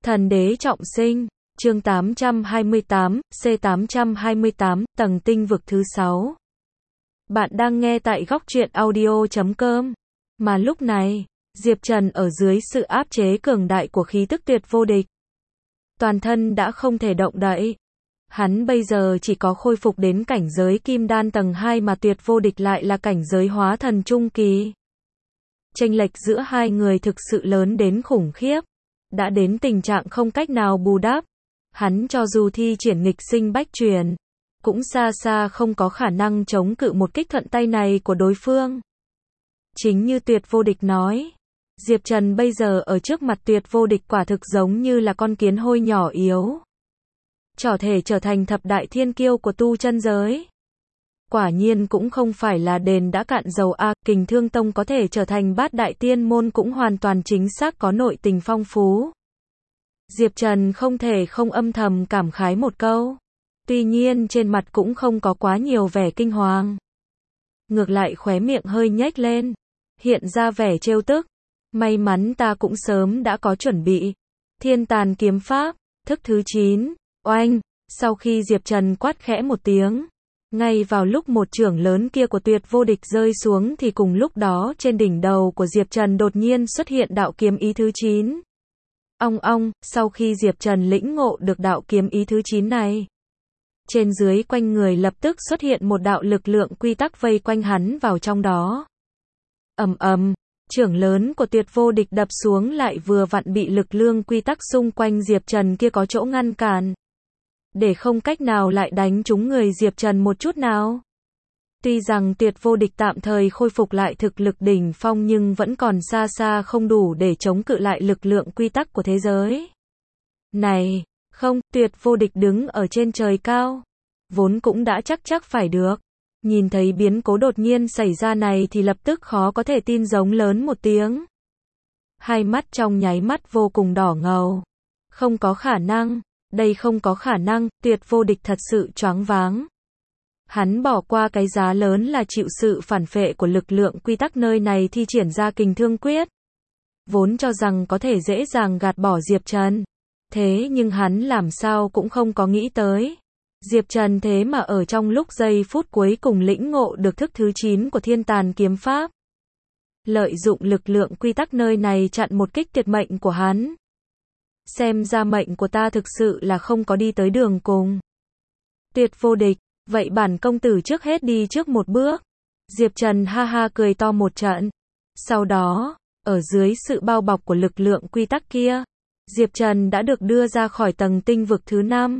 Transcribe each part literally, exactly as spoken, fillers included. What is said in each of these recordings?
Thần đế trọng sinh, chương tám trăm hai mươi tám, C tám trăm hai mươi tám, tầng tinh vực thứ sáu. Bạn đang nghe tại góc truyện audio chấm com. Mà lúc này, Diệp Trần ở dưới sự áp chế cường đại của khí tức tuyệt vô địch. Toàn thân đã không thể động đậy. Hắn bây giờ chỉ có khôi phục đến cảnh giới kim đan tầng hai mà tuyệt vô địch lại là cảnh giới hóa thần trung kỳ. Chênh lệch giữa hai người thực sự lớn đến khủng khiếp. Đã đến tình trạng không cách nào bù đắp. Hắn cho dù thi triển nghịch sinh bách truyền, cũng xa xa không có khả năng chống cự một kích thuận tay này của đối phương. Chính như tuyệt vô địch nói, Diệp Trần bây giờ ở trước mặt tuyệt vô địch quả thực giống như là con kiến hôi nhỏ yếu. Có thể trở thành thập đại thiên kiêu của tu chân giới. Quả nhiên cũng không phải là đền đã cạn dầu a, Kình Thương Tông có thể trở thành bát đại tiên môn cũng hoàn toàn chính xác có nội tình phong phú. Diệp Trần không thể không âm thầm cảm khái một câu. Tuy nhiên trên mặt cũng không có quá nhiều vẻ kinh hoàng. Ngược lại khóe miệng hơi nhếch lên, hiện ra vẻ trêu tức. May mắn ta cũng sớm đã có chuẩn bị. Thiên Tàn kiếm pháp, thức thứ chín, oanh, sau khi Diệp Trần quát khẽ một tiếng. Ngay vào lúc một chưởng lớn kia của tuyệt vô địch rơi xuống thì cùng lúc đó trên đỉnh đầu của Diệp Trần đột nhiên xuất hiện đạo kiếm ý thứ chín. Ong ong, sau khi Diệp Trần lĩnh ngộ được đạo kiếm ý thứ chín này, trên dưới quanh người lập tức xuất hiện một đạo lực lượng quy tắc vây quanh hắn vào trong đó. Ầm ầm, chưởng lớn của tuyệt vô địch đập xuống lại vừa vặn bị lực lượng quy tắc xung quanh Diệp Trần kia có chỗ ngăn cản, để không cách nào lại đánh trúng người Diệp Trần một chút nào. Tuy rằng tuyệt vô địch tạm thời khôi phục lại thực lực đỉnh phong nhưng vẫn còn xa xa không đủ để chống cự lại lực lượng quy tắc của thế giới. Này, không, tuyệt vô địch đứng ở trên trời cao. Vốn cũng đã chắc chắc phải được. Nhìn thấy biến cố đột nhiên xảy ra này thì lập tức khó có thể tin giống lớn một tiếng. Hai mắt trong nháy mắt vô cùng đỏ ngầu. Không có khả năng, đây không có khả năng, tuyệt vô địch thật sự choáng váng. Hắn bỏ qua cái giá lớn là chịu sự phản phệ của lực lượng quy tắc nơi này thi triển ra kình thương quyết. Vốn cho rằng có thể dễ dàng gạt bỏ Diệp Trần. Thế nhưng hắn làm sao cũng không có nghĩ tới. Diệp Trần thế mà ở trong lúc giây phút cuối cùng lĩnh ngộ được thức thứ chín của Thiên Tàn kiếm pháp. Lợi dụng lực lượng quy tắc nơi này chặn một kích tuyệt mệnh của hắn. Xem ra mệnh của ta thực sự là không có đi tới đường cùng. Tuyệt vô địch, vậy bản công tử trước hết đi trước một bước. Diệp Trần ha ha cười to một trận. Sau đó, ở dưới sự bao bọc của lực lượng quy tắc kia, Diệp Trần đã được đưa ra khỏi tầng tinh vực thứ năm.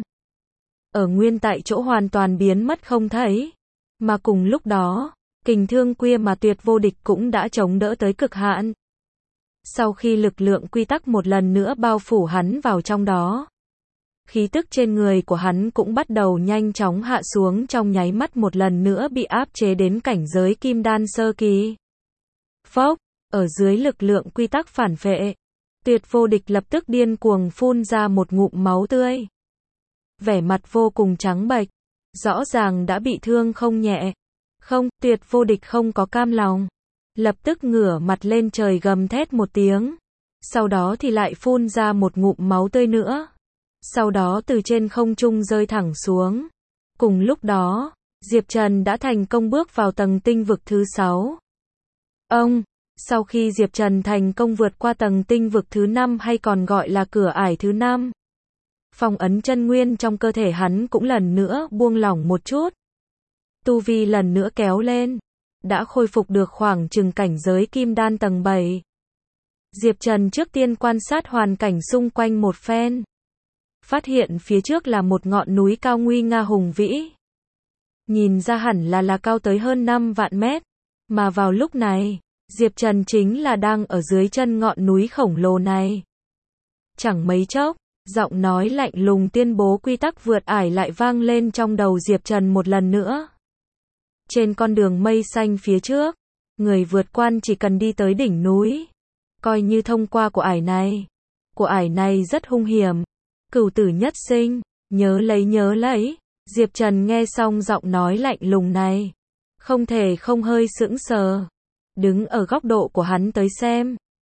Ở nguyên tại chỗ hoàn toàn biến mất không thấy. Mà cùng lúc đó, kình thương quy mà tuyệt vô địch cũng đã chống đỡ tới cực hạn. Sau khi lực lượng quy tắc một lần nữa bao phủ hắn vào trong đó, khí tức trên người của hắn cũng bắt đầu nhanh chóng hạ xuống, trong nháy mắt một lần nữa bị áp chế đến cảnh giới kim đan sơ kỳ. Phốc, ở dưới lực lượng quy tắc phản phệ, tuyệt vô địch lập tức điên cuồng phun ra một ngụm máu tươi. Vẻ mặt vô cùng trắng bệch, rõ ràng đã bị thương không nhẹ. Không, tuyệt vô địch không có cam lòng. Lập tức ngửa mặt lên trời gầm thét một tiếng. Sau đó thì lại phun ra một ngụm máu tươi nữa. Sau đó từ trên không trung rơi thẳng xuống. Cùng lúc đó, Diệp Trần đã thành công bước vào tầng tinh vực thứ sáu. Ông, sau khi Diệp Trần thành công vượt qua tầng tinh vực thứ năm hay còn gọi là cửa ải thứ năm, phong ấn chân nguyên trong cơ thể hắn cũng lần nữa buông lỏng một chút. Tu vi lần nữa kéo lên, đã khôi phục được khoảng chừng cảnh giới kim đan tầng bảy. Diệp Trần trước tiên quan sát hoàn cảnh xung quanh một phen. Phát hiện phía trước là một ngọn núi cao nguy nga hùng vĩ. Nhìn ra hẳn là là cao tới hơn năm vạn mét. Mà vào lúc này, Diệp Trần chính là đang ở dưới chân ngọn núi khổng lồ này. Chẳng mấy chốc, giọng nói lạnh lùng tuyên bố quy tắc vượt ải lại vang lên trong đầu Diệp Trần một lần nữa. Trên con đường mây xanh phía trước, người vượt quan chỉ cần đi tới đỉnh núi. Coi như thông qua của ải này. Của ải này rất hung hiểm. Cửu tử nhất sinh, nhớ lấy nhớ lấy. Diệp Trần nghe xong giọng nói lạnh lùng này, không thể không hơi sững sờ. Đứng ở góc độ của hắn tới xem,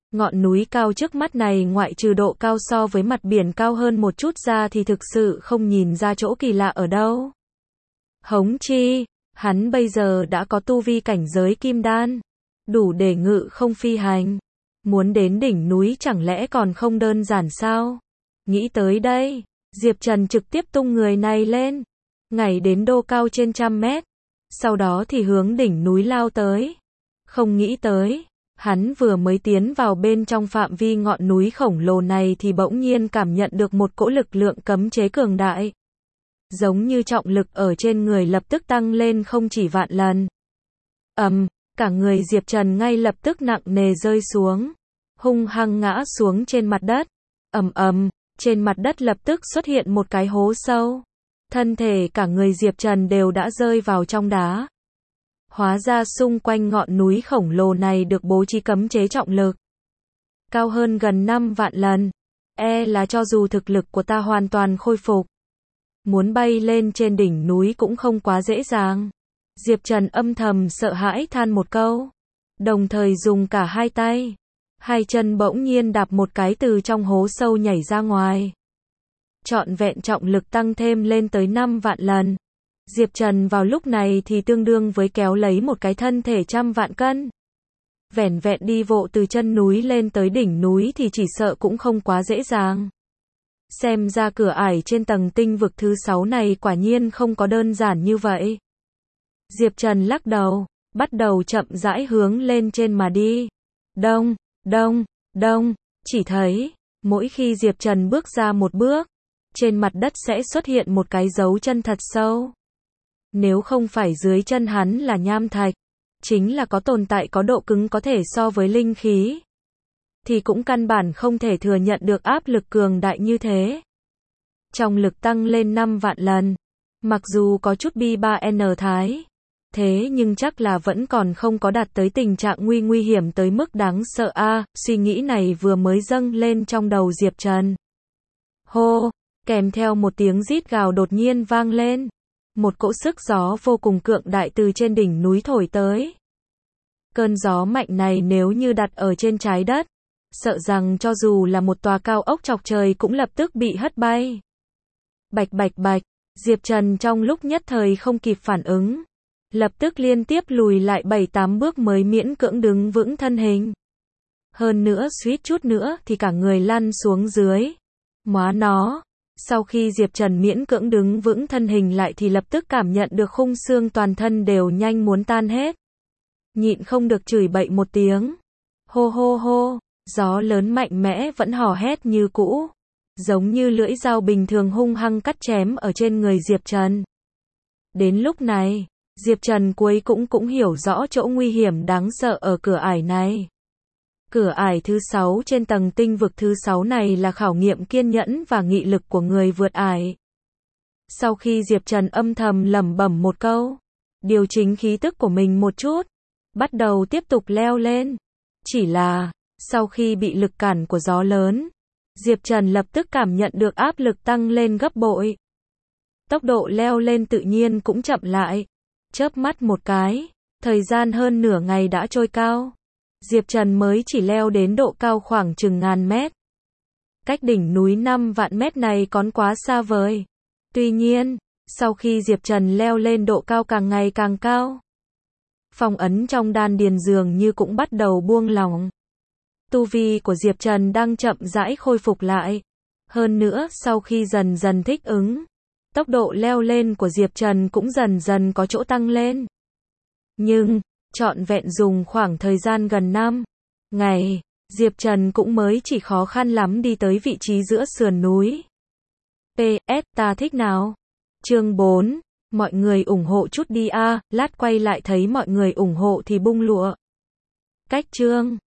Ngọn núi cao trước mắt này ngoại trừ độ cao so với mặt biển cao hơn một chút ra thì thực sự không nhìn ra chỗ kỳ lạ ở đâu. Hống chi, hắn bây giờ đã có tu vi cảnh giới kim đan, đủ để ngự không phi hành. Muốn đến đỉnh núi chẳng lẽ còn không đơn giản sao? Nghĩ tới đây, Diệp Trần trực tiếp tung người này lên, nhảy đến độ cao trên trăm mét, sau đó thì hướng đỉnh núi lao tới. Không nghĩ tới, hắn vừa mới tiến vào bên trong phạm vi ngọn núi khổng lồ này thì bỗng nhiên cảm nhận được một cỗ lực lượng cấm chế cường đại. Giống như trọng lực ở trên người lập tức tăng lên không chỉ vạn lần. Ầm, um, cả người Diệp Trần ngay lập tức nặng nề rơi xuống, hung hăng ngã xuống trên mặt đất. Ầm ầm, trên mặt đất lập tức xuất hiện một cái hố sâu. Thân thể cả người Diệp Trần đều đã rơi vào trong đá. Hóa ra xung quanh ngọn núi khổng lồ này được bố trí cấm chế trọng lực, cao hơn gần năm vạn lần. E là cho dù thực lực của ta hoàn toàn khôi phục, muốn bay lên trên đỉnh núi cũng không quá dễ dàng. Diệp Trần âm thầm sợ hãi than một câu, đồng thời dùng cả hai tay, hai chân bỗng nhiên đạp một cái từ trong hố sâu nhảy ra ngoài. Trọn vẹn trọng lực tăng thêm lên tới năm vạn lần. Diệp Trần vào lúc này thì tương đương với kéo lấy một cái thân thể trăm vạn cân. Vẻn vẹn đi vộ từ chân núi lên tới đỉnh núi thì chỉ sợ cũng không quá dễ dàng. Xem ra cửa ải trên tầng tinh vực thứ sáu này quả nhiên không có đơn giản như vậy. Diệp Trần lắc đầu, bắt đầu chậm rãi hướng lên trên mà đi. Đông, đông, đông, chỉ thấy, mỗi khi Diệp Trần bước ra một bước, trên mặt đất sẽ xuất hiện một cái dấu chân thật sâu. Nếu không phải dưới chân hắn là nham thạch, chính là có tồn tại có độ cứng có thể so với linh khí, thì cũng căn bản không thể thừa nhận được áp lực cường đại như thế. Trọng lực tăng lên năm vạn lần, mặc dù có chút bi ba N thái, thế nhưng chắc là vẫn còn không có đạt tới tình trạng nguy nguy hiểm tới mức đáng sợ a. À, suy nghĩ này vừa mới dâng lên trong đầu Diệp Trần. Hô, kèm theo một tiếng rít gào đột nhiên vang lên. Một cỗ sức gió vô cùng cường đại từ trên đỉnh núi thổi tới. Cơn gió mạnh này nếu như đặt ở trên trái đất, sợ rằng cho dù là một tòa cao ốc chọc trời cũng lập tức bị hất bay. Bạch bạch bạch, Diệp Trần trong lúc nhất thời không kịp phản ứng, lập tức liên tiếp lùi lại bảy tám bước mới miễn cưỡng đứng vững thân hình. Hơn nữa suýt chút nữa thì cả người lăn xuống dưới. Móa nó, sau khi Diệp Trần miễn cưỡng đứng vững thân hình lại thì lập tức cảm nhận được khung xương toàn thân đều nhanh muốn tan hết. Nhịn không được chửi bậy một tiếng. Hô hô hô, gió lớn mạnh mẽ vẫn hò hét như cũ, giống như lưỡi dao bình thường hung hăng cắt chém ở trên người Diệp Trần. Đến lúc này, Diệp Trần cuối cũng cũng hiểu rõ chỗ nguy hiểm đáng sợ ở cửa ải này. Cửa ải thứ sáu trên tầng tinh vực thứ sáu này là khảo nghiệm kiên nhẫn và nghị lực của người vượt ải. Sau khi Diệp Trần âm thầm lẩm bẩm một câu, điều chỉnh khí tức của mình một chút, bắt đầu tiếp tục leo lên. Chỉ là, sau khi bị lực cản của gió lớn, Diệp Trần lập tức cảm nhận được áp lực tăng lên gấp bội. Tốc độ leo lên tự nhiên cũng chậm lại. Chớp mắt một cái, thời gian hơn nửa ngày đã trôi cao. Diệp Trần mới chỉ leo đến độ cao khoảng chừng ngàn mét. Cách đỉnh núi năm vạn mét này còn quá xa vời. Tuy nhiên, sau khi Diệp Trần leo lên độ cao càng ngày càng cao, phong ấn trong đan điền dường như cũng bắt đầu buông lỏng. Tu vi của Diệp Trần đang chậm rãi khôi phục lại. Hơn nữa sau khi dần dần thích ứng, tốc độ leo lên của Diệp Trần cũng dần dần có chỗ tăng lên. Nhưng, trọn vẹn dùng khoảng thời gian gần năm ngày, Diệp Trần cũng mới chỉ khó khăn lắm đi tới vị trí giữa sườn núi. pê ét ta thích nào? Chương bốn, mọi người ủng hộ chút đi a, à, lát quay lại thấy mọi người ủng hộ thì bung lụa. Cách chương